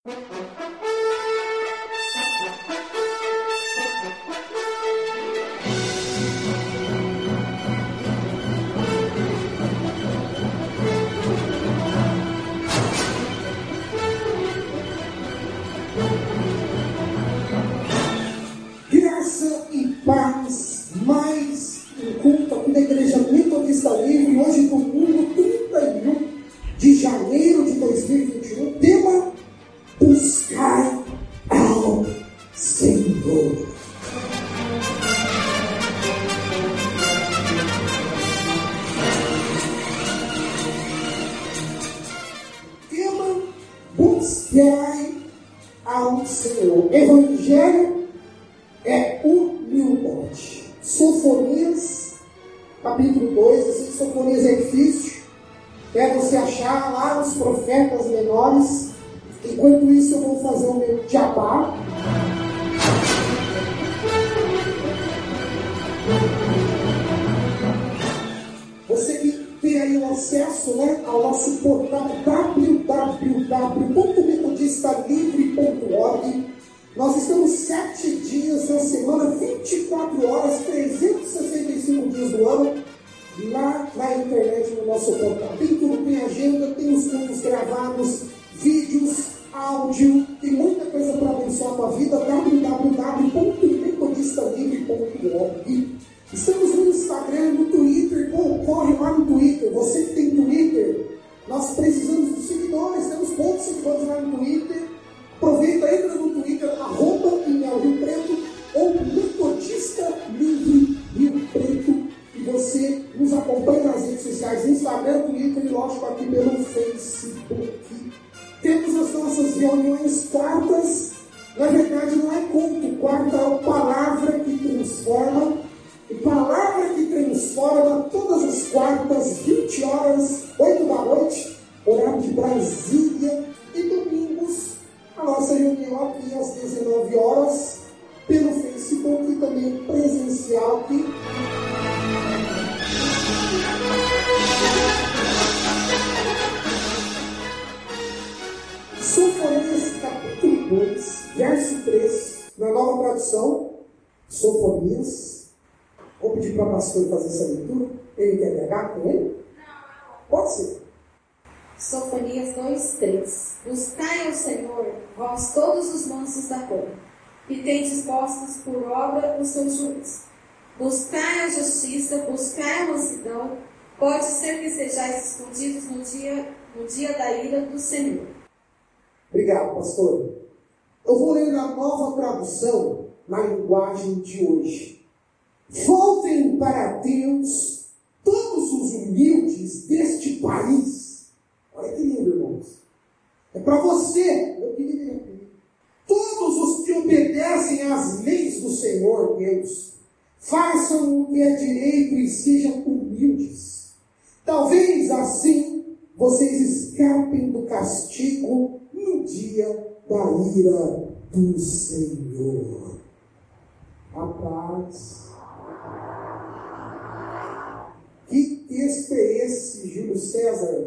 Graça e paz, mais um culto aqui da Igreja Metodista Livre, hoje domingo 31 de janeiro de 2021, tema: buscar ao Senhor. Tema: buscar ao Senhor. Evangelho é humildade. Sofonias, capítulo 2. Eu sei que Sofonias é difícil, é você achar lá os profetas menores. Enquanto isso, eu vou fazer o meu jabá. Você que tem aí o acesso, ao nosso portal www.metodistalivre.org. Nós estamos 7 dias na semana, 24 horas, 365 dias do ano, lá na internet, no nosso portal. Tem tudo, tem agenda, tem os cultos gravados, vídeos, áudio, tem muita coisa para abençoar a tua vida. www.metodistalivre.org. Estamos no Instagram, no Twitter. Corre lá no Twitter. Você que tem Twitter, nós precisamos de seguidores. Temos poucos seguidores lá no Twitter. Aproveita, entra no Twitter, @InelRioPreto ou Metodista Livre Rio Preto, e você nos acompanha nas redes sociais, Instagram, Twitter e, lógico, aqui pelo Facebook. Temos as nossas reuniões quartas. Na verdade, não é culto, quarta é palavra que transforma. E palavra que transforma, todas as quartas, 20 horas, 8 da noite, horário de Brasília. E domingos, a nossa reunião aqui às 19 horas, pelo Facebook e também presencial aqui. Sofonias, capítulo 2, verso 3, na nova tradução, Sofonias. Vou pedir para o pastor fazer essa leitura. Ele quer pegar com ele? Pode ser. Sofonias 2:3. Buscai ao Senhor, vós todos os mansos da terra, que tendes postos por obra o seu juízo. Buscai a justiça, buscai a mansidão, pode ser que sejais escondidos no dia da ira do Senhor. Obrigado, pastor. Eu vou ler na nova tradução, na linguagem de hoje. Voltem para Deus todos os humildes deste país. Olha que lindo, irmãos. É para você, meu querido e minha. Todos os que obedecem às leis do Senhor Deus, façam o que é direito e sejam humildes. Talvez assim vocês escapem do castigo no dia da ira do Senhor. Rapaz, que texto é esse, Júlio César?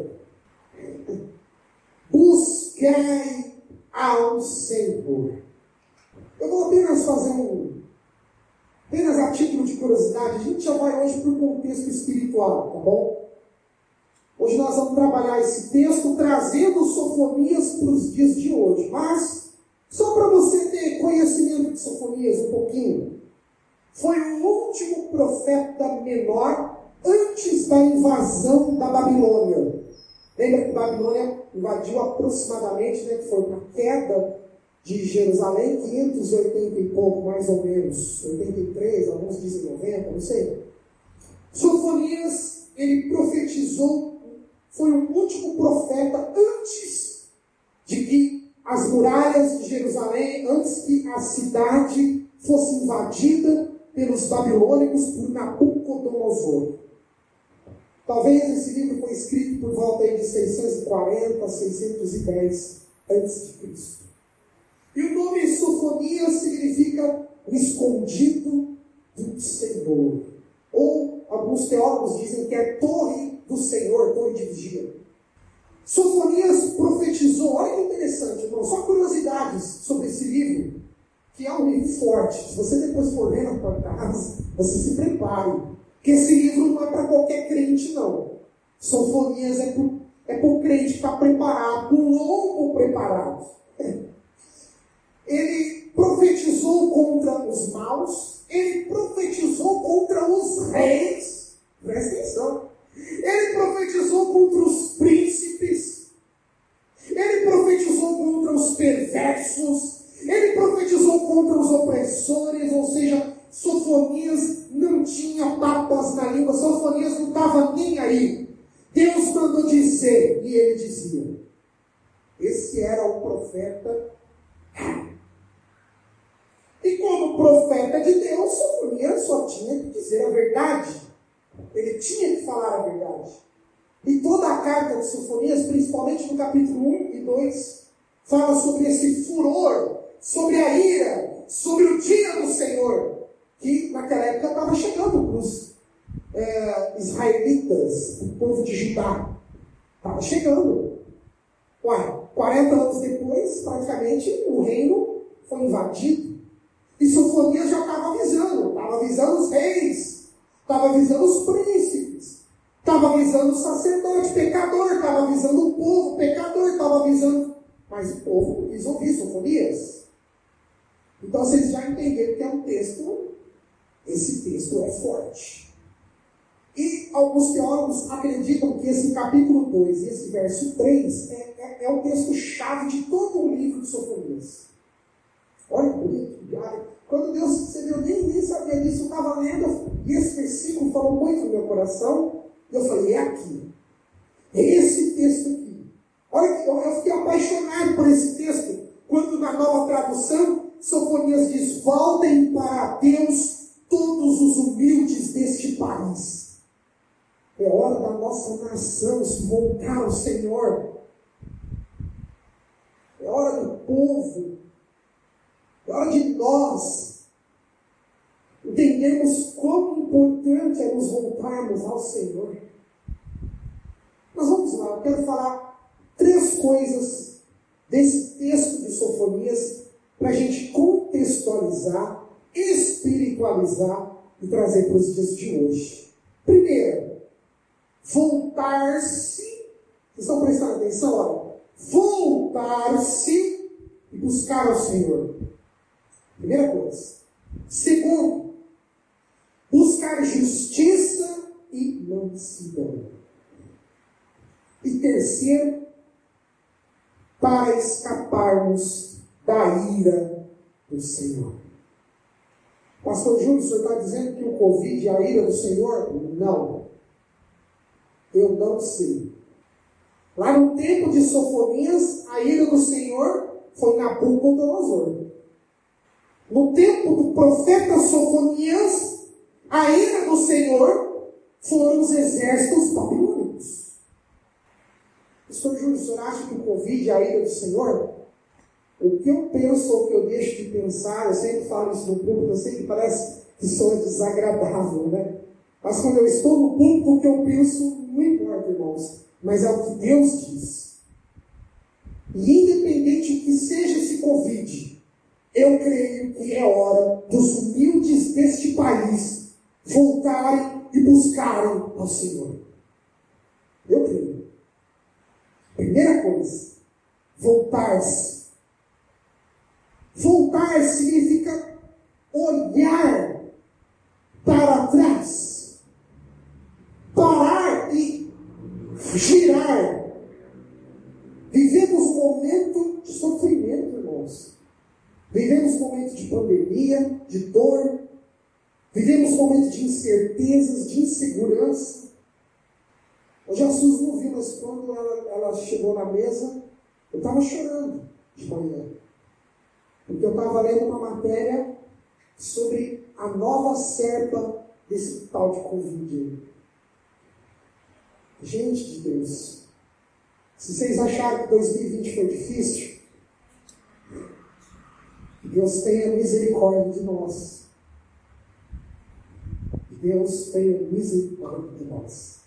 Busquai ao Senhor. Eu vou apenas fazer apenas a título de curiosidade. A gente já vai hoje para o contexto espiritual, tá bom? Hoje nós vamos trabalhar esse texto trazendo Sofonias para os dias de hoje. Mas, só para você ter conhecimento de Sofonias um pouquinho, foi o último profeta menor antes da invasão da Babilônia. Lembra que Babilônia invadiu aproximadamente, que foi a queda de Jerusalém, 580 e pouco, mais ou menos, 83, alguns dizem 90, não sei. Sofonias, ele profetizou, foi o último profeta antes de que as muralhas de Jerusalém, antes que a cidade fosse invadida pelos babilônicos por Nabucodonosor. Talvez esse livro foi escrito por volta aí de 640 a 610 a.C. E o nome Sofonias significa o escondido do Senhor. Ou alguns teólogos dizem que é torre do Senhor, torre de vigia. Sofonias profetizou, olha que interessante, irmão, só curiosidade. verdades sobre esse livro, que é um livro forte. Se você depois for ler na sua casa, você se prepare. Porque esse livro não é para qualquer crente, não. Sofonias é para o crente estar preparado, um longo preparado. Ele profetizou contra os maus, ele profetizou contra os reis, presta atenção. Ele profetizou contra os príncipes, ele profetizou contra os perversos, ele profetizou contra os opressores, ou seja, Sofonias não tinha papas na língua, Sofonias não estava nem aí. Deus mandou dizer, e ele dizia. Esse era o profeta. E como profeta de Deus, Sofonias só tinha que dizer a verdade. Ele tinha que falar a verdade. E toda a carta de Sofonias, principalmente no capítulo 1 e 2, fala sobre esse furor, sobre a ira, sobre o dia do Senhor, que naquela época estava chegando para os israelitas, o povo de Judá. Estava chegando. 40 anos depois, praticamente, o reino foi invadido. E Sofonias já estava avisando os reis, estava avisando os príncipes, estava avisando o sacerdote pecador, estava avisando o povo pecador, estava avisando. Mas o povo não quis ouvir Sofonias. Então vocês já entenderam que é um texto, esse texto é forte. E alguns teólogos acreditam que esse capítulo 2 e esse verso 3 é o texto-chave de todo o livro de Sofonias. Olha que bonito. Quando Deus, você viu, nem sabia disso, eu estava lendo, e esse versículo falou muito no meu coração, e eu falei, é aqui. É esse texto aqui. Olha que eu fiquei apaixonado por esse texto, quando na nova tradução, Sofonias diz, voltem para Deus todos os humildes deste país. É hora da nossa nação se voltar ao Senhor. É hora do povo. É hora de nós entendermos quão importante é nos voltarmos ao Senhor. Mas vamos lá, eu quero falar 3 coisas desse texto de Sofonias para a gente contextualizar, espiritualizar e trazer para os dias de hoje. Primeiro, voltar-se. Vocês estão prestando atenção? Olha, voltar-se e buscar ao Senhor. Primeira coisa. Segundo, buscar justiça e mansidão. E terceiro, para escaparmos da ira do Senhor. Pastor Júlio, o senhor está dizendo que o Covid é a ira do Senhor? Não. Eu não sei. Lá no tempo de Sofonias, a ira do Senhor foi Nabucodonosor. No tempo do profeta Sofonias, a ira do Senhor foram os exércitos babilônicos. Pastor Júlio, o senhor acha que o Covid é a ira do Senhor? O que eu penso ou o que eu deixo de pensar, eu sempre falo isso no público, eu sei que parece que sou desagradável, né? Mas quando eu estou no público, o que eu penso não importa, irmãos. Mas é o que Deus diz. E independente que seja esse Covid, eu creio que é hora dos humildes deste país voltarem e buscarem ao Senhor. Eu creio. Primeira coisa, voltar-se. Voltar significa olhar para trás, parar e girar. Vivemos um momento de sofrimento, irmãos. Vivemos um momento de pandemia, de dor. Vivemos um momento de incertezas, de insegurança. Hoje a Suzy não viu, mas quando ela chegou na mesa, eu estava chorando de manhã. Porque eu estava lendo uma matéria sobre a nova cepa desse tal de Covid. Gente de Deus, se vocês acharam que 2020 foi difícil, Deus tenha misericórdia de nós. Deus tenha misericórdia de nós.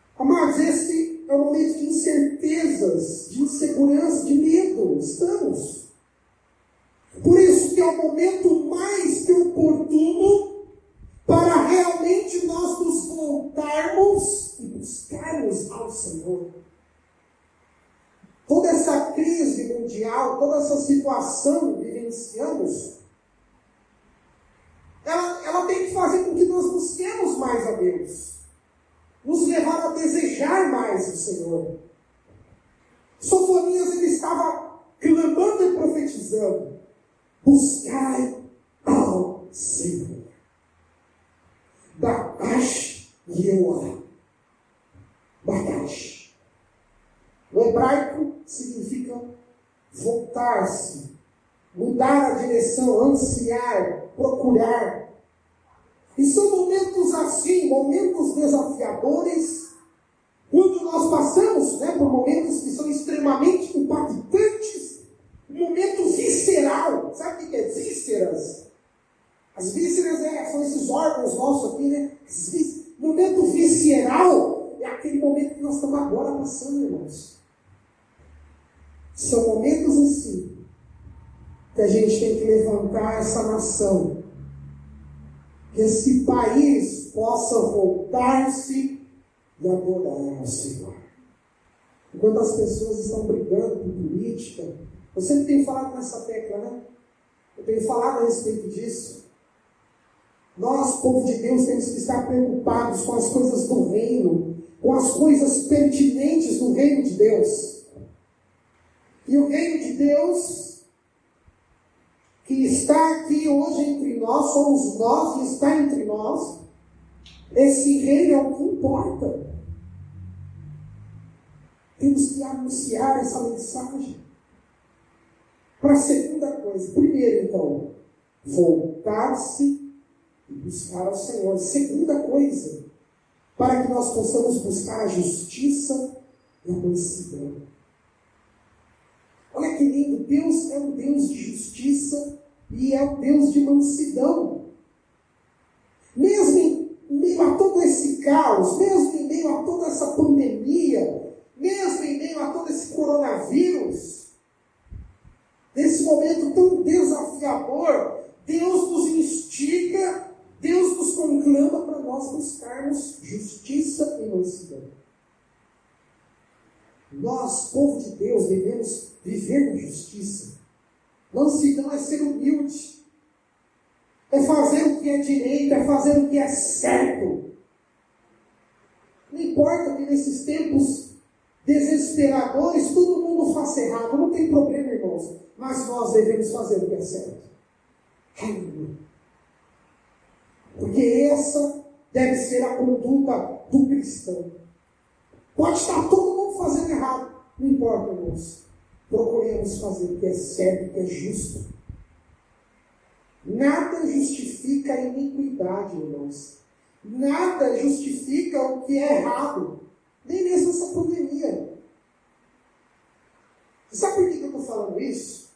Amados, esse é um momento de incertezas, de insegurança, de medo. Estamos. o momento mais que oportuno para realmente nós nos voltarmos e buscarmos ao Senhor. Toda essa crise mundial, toda essa situação que vivenciamos, ela tem que fazer com que nós busquemos mais a Deus, nos levar a desejar mais o Senhor. Sofonias, ele estava clamando e profetizando: buscai ao Senhor. Bakash Yehoah. Bakash. O hebraico significa voltar-se, mudar a direção, ansiar, procurar. E são momentos assim, momentos desafiadores, quando nós passamos por momentos que são extremamente impactantes, um momento visceral. Sabe o que é vísceras? As vísceras são esses órgãos nossos aqui, momento visceral é aquele momento que nós estamos agora passando, irmãos. São momentos assim que a gente tem que levantar essa nação, que esse país possa voltar-se e adorar ao Senhor. Enquanto as pessoas estão brigando por política, eu sempre tenho falado nessa tecla, né? Eu tenho falado a respeito disso. Nós, povo de Deus, temos que estar preocupados com as coisas do reino, com as coisas pertinentes do reino de Deus. E o reino de Deus, que está aqui hoje entre nós, somos nós e está entre nós, esse reino é o que importa. Temos que anunciar essa mensagem. Para a segunda coisa, primeiro então, voltar-se e buscar ao Senhor. Segunda coisa, para que nós possamos buscar a justiça e a mansidão. Olha que lindo, Deus é um Deus de justiça e é um Deus de mansidão. Mesmo em meio a todo esse caos, mesmo em meio a toda essa pandemia, mesmo em meio a todo esse coronavírus, nesse momento tão desafiador, Deus nos instiga, Deus nos conclama para nós buscarmos justiça e mansidão. Nós, povo de Deus, devemos viver na justiça. Mansidão é ser humilde, é fazer o que é direito, é fazer o que é certo. Não importa que nesses tempos desesperadores todo mundo faça errado, não tem problema, irmãos, mas nós devemos fazer o que é certo. Aleluia. Porque essa deve ser a conduta do cristão. Pode estar todo mundo fazendo errado, não importa, irmãos. Procuremos fazer o que é certo, o que é justo. Nada justifica a iniquidade, irmãos. Nada justifica o que é errado. Nem mesmo essa pandemia. Sabe por que eu estou falando isso?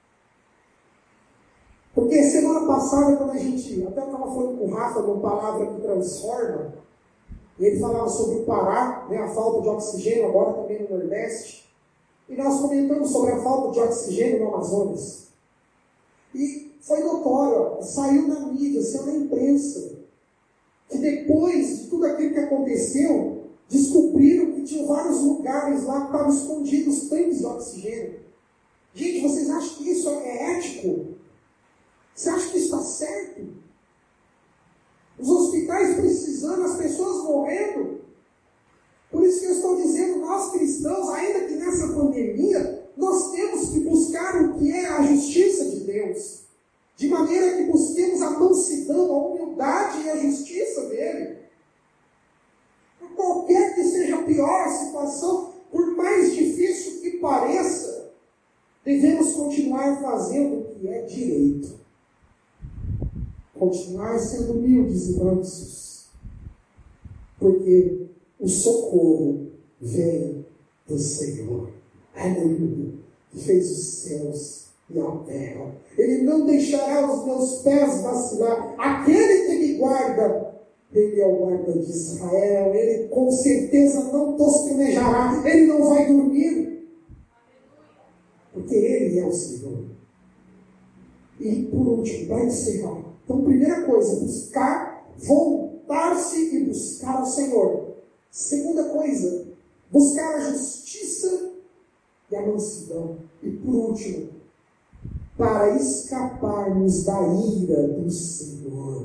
Porque semana passada, quando a gente até estava falando com o Rafa, numa palavra que transforma, e ele falava sobre o Pará, a falta de oxigênio, agora também no Nordeste. E nós comentamos sobre a falta de oxigênio no Amazonas. E foi notório, saiu na mídia, saiu na imprensa, que depois de tudo aquilo que aconteceu, descobriram que tinha vários lugares lá que estavam escondidos tanques de oxigênio. Gente, vocês acham que isso é ético? Você acha que isso está certo? Os hospitais precisando, as pessoas morrendo. Por isso que eu estou dizendo, nós cristãos, ainda que nessa pandemia, nós temos que buscar o que é a justiça de Deus. De maneira que busquemos a mansidão, a humildade e a justiça dele. Qualquer que seja a pior situação, por mais difícil que pareça, devemos continuar fazendo o que é direito. Continuar sendo humildes e mansos. Porque o socorro vem do Senhor. Aleluia. Que fez os céus e a terra. Ele não deixará os meus pés vacilar. Aquele que me guarda, ele é o guarda de Israel. Ele com certeza não tosquenejará. Ele não vai dormir. Porque ele é o Senhor. E por último, para encerrar. Então, primeira coisa, buscar, voltar-se e buscar ao Senhor. Segunda coisa, buscar a justiça e a mansidão. E por último, para escaparmos da ira do Senhor.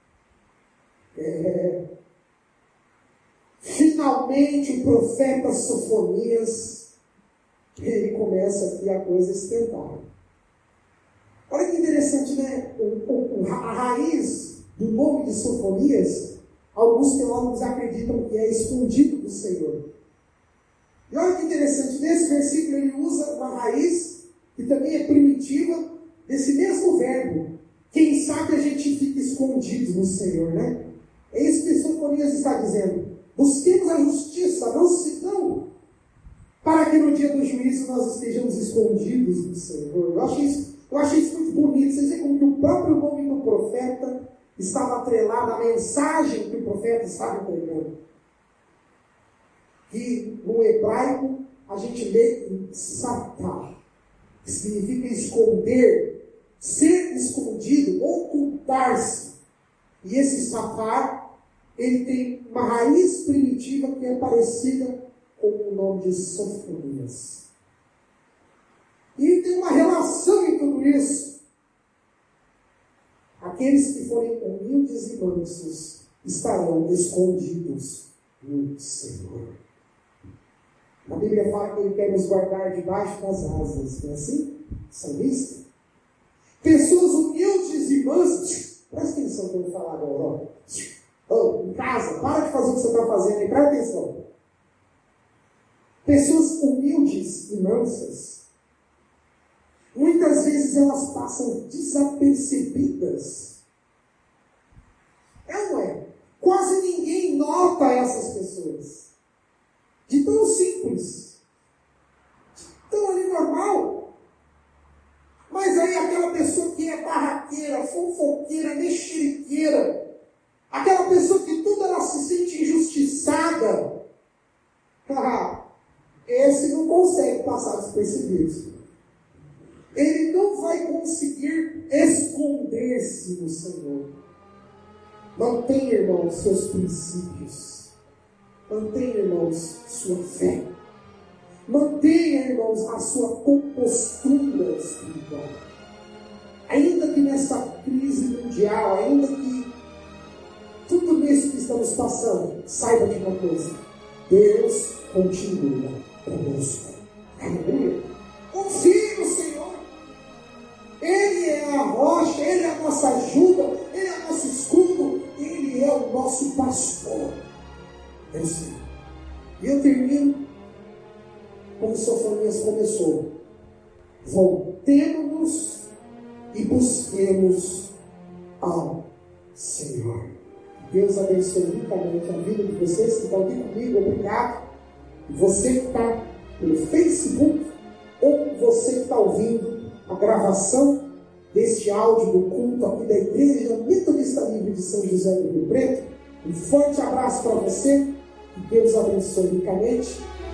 Finalmente o profeta Sofonias, ele começa aqui a coisa a esquentar. Olha que interessante, né? A raiz do nome de Sofonias, alguns teólogos acreditam que é escondido do Senhor. E olha que interessante, nesse versículo ele usa uma raiz que também é primitiva desse mesmo verbo. Quem sabe a gente fica escondido no Senhor, né? É isso que Sofonias está dizendo. Busquemos a justiça, a mansidão, para que no dia do juízo nós estejamos escondidos no Senhor. Eu achei isso muito bonito. Vocês veem como que o próprio nome do profeta estava atrelado à mensagem que o profeta estava entregando. Que no hebraico a gente lê em satar, que significa esconder, ser escondido, ocultar-se. E esse satar, ele tem uma raiz primitiva que é parecida com o nome de Sofonias. E tem uma relação em tudo isso. Aqueles que forem humildes e mansos estarão escondidos no Senhor. A Bíblia fala que Ele quer nos guardar debaixo das asas. Não é assim? Salmista. Pessoas humildes e mansas. Presta atenção no que eu vou falar agora. Em casa, para de fazer o que você está fazendo aí. Presta atenção. Pessoas humildes e mansas, muitas vezes elas passam desapercebidas. É ou não é? Quase ninguém nota essas pessoas. De tão simples. De tão ali normal. Mas aí aquela pessoa que é barraqueira, fofoqueira, mexeriqueira, aquela pessoa que tudo ela se sente injustiçada, esse não consegue passar despercebido. Ele não vai conseguir esconder-se no Senhor. Mantenha, irmãos, seus princípios. Mantenha, irmãos, sua fé. Mantenha, irmãos, a sua compostura espiritual. Ainda que nessa crise mundial, ainda que tudo isso que estamos passando, saiba de uma coisa: Deus continua conosco. Aleluia. Confie no Senhor. Ele é a rocha, Ele é a nossa ajuda, Ele é o nosso escudo, Ele é o nosso pastor. É o Senhor. E eu termino como Sofonias começou. Voltemos-nos e busquemos ao Senhor. Deus abençoe ricamente a vida de vocês que estão aqui comigo. Obrigado. Você que está pelo Facebook, ou você que está ouvindo a gravação deste áudio do culto aqui da Igreja Metodista Livre de São José do Rio Preto, um forte abraço para você, que Deus abençoe ricamente.